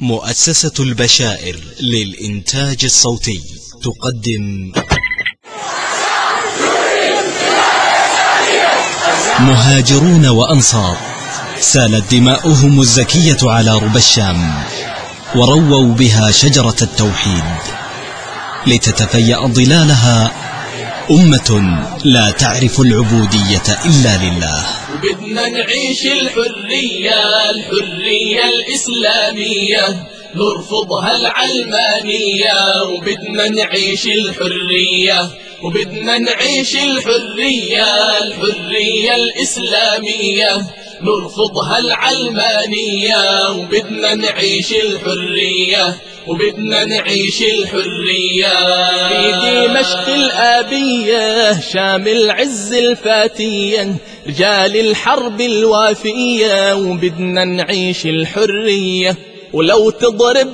مؤسسة البشائر للإنتاج الصوتي تقدم مهاجرون وأنصار سالت دماؤهم الزكية على ربى الشام، ورووا بها شجرة التوحيد لتتفيأ ظلالها أمة لا تعرف العبودية إلا لله. وبدنا نعيش الحرية الإسلامية، نرفضها العلمانية. وبدنا نعيش الحرية الحرية الإسلامية، نرفضها العلمانية. وبدنا نعيش الحرية في دمشق الآبية، شام العز الفاتية، رجال الحرب الوافية. وبدنا نعيش الحرية، ولو تضرب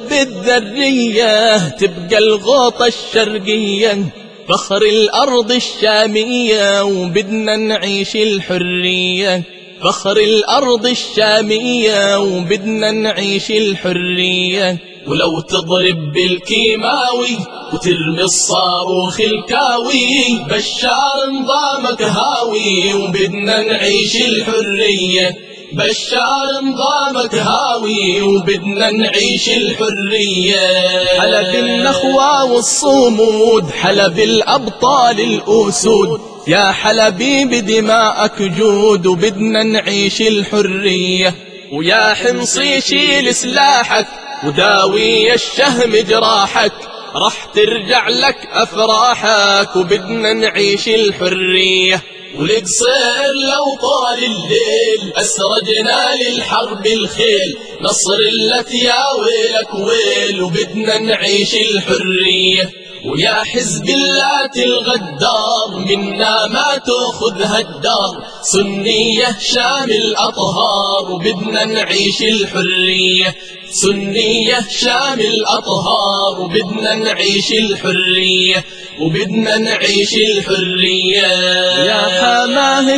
بالذرية تبقى الغوطة الشرقية، فخر الأرض الشامية. وبدنا نعيش الحرية، فخر الأرض الشامية. وبدنا نعيش الحرية، ولو تضرب بالكيماوي وترمي الصاروخ الكاوي، بشار نظامك هاوي. وبدنا نعيش الحرية، بشار نظامك هاوي. وبدنا نعيش الحرية. حلب النخوة والصمود، حلب الأبطال الأسود، يا حلبي بدماءك جود. وبدنا نعيش الحرية، ويا حمصي شيل سلاحك وداوي الشهم جراحك، رح ترجع لك أفراحك. وبدنا نعيش الحرية، والقصير لو طال الليل أسرجنا للحرب الخيل، نصر لك يا ويلك ويل. وبدنا نعيش الحرية، ويا حزب الله الغدار، منا ما تأخذها الدار، سنية شام الأطهار. وبدنا نعيش الحرية، سنية شام الأطهار. وبدنا نعيش الحرية، وبدنا نعيش الحرية. يا حماه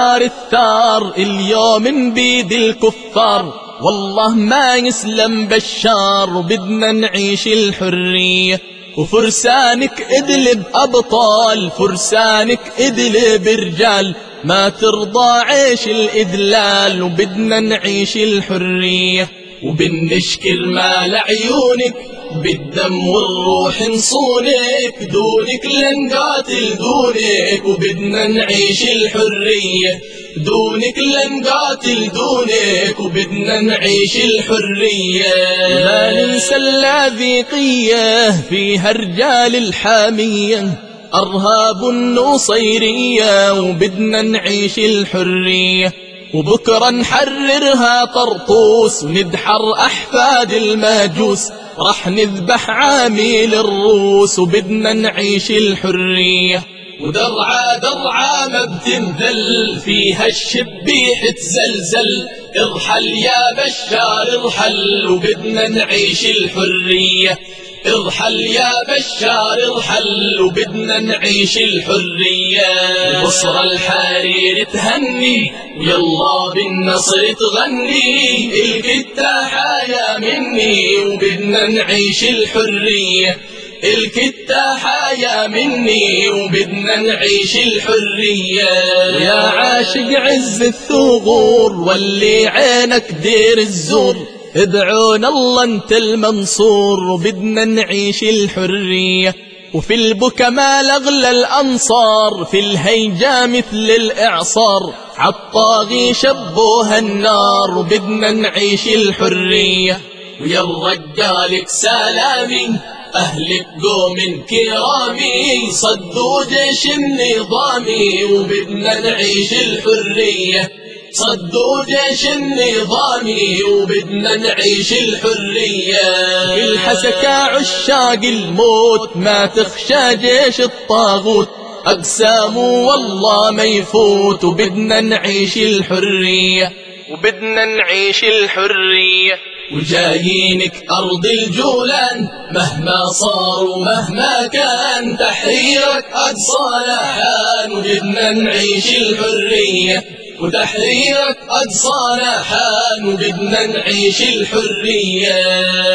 الثار اليوم بيد الكفار، والله ما يسلم بشار. وبدنا نعيش الحرية، وفرسانك ادلب أبطال، فرسانك ادلب رجال، ما ترضى عيش الإذلال. وبدنا نعيش الحرية، وبنشكر مال عيونك، بالدم والروح نصونك، دونك لنقاتل دونك. وبدنا نعيش الحرية، دونك لنقاتل دونك. وبدنا نعيش الحرية. ما ننسى اللاذقية، فيها رجال الحامية، أرهاب النصيرية. وبدنا نعيش الحرية، وبكرة نحررها طرطوس، وندحر أحفاد الماجوس، رح نذبح عامل الروس. وبدنا نعيش الحرية، ودرعا ما بتنذل، فيها الشبيح تزلزل، ارحل يا بشار ارحل. وبدنا نعيش الحرية، ارحل يا بشار ارحل. وبدنا نعيش الحرية. بصرى الحرير تهني، ويلا بالنصر تغني، الكتاحة يا مني. وبدنا نعيش الحرية، الكتاحة يا مني. وبدنا نعيش الحرية. يا عاشق عز الثغور، واللي عينك دير الزور، ادعونا الله انت المنصور. وبدنا نعيش الحرية، وفي البكا ما لغلى الأنصار، في الهيجا مثل الإعصار، عالطاغي شبوها النار. وبدنا نعيش الحرية، ويا الرجالك سلامي، أهلك قوم كرامي، صدوا جيش النظامي. وبدنا نعيش الحرية، صدوا جيش النظامي. وبدنا نعيش الحرية. بالحسكة عشاق الموت، ما تخشى جيش الطاغوت، أقسامه والله ما يفوت. وبدنا نعيش الحرية، وبدنا نعيش الحرية. وجايينك أرض الجولان، مهما صار ومهما كان، تحريرك أقصى لحان. وبدنا نعيش الحرية، وتحريرك أقصانا حان، وبدنا نعيش الحرية.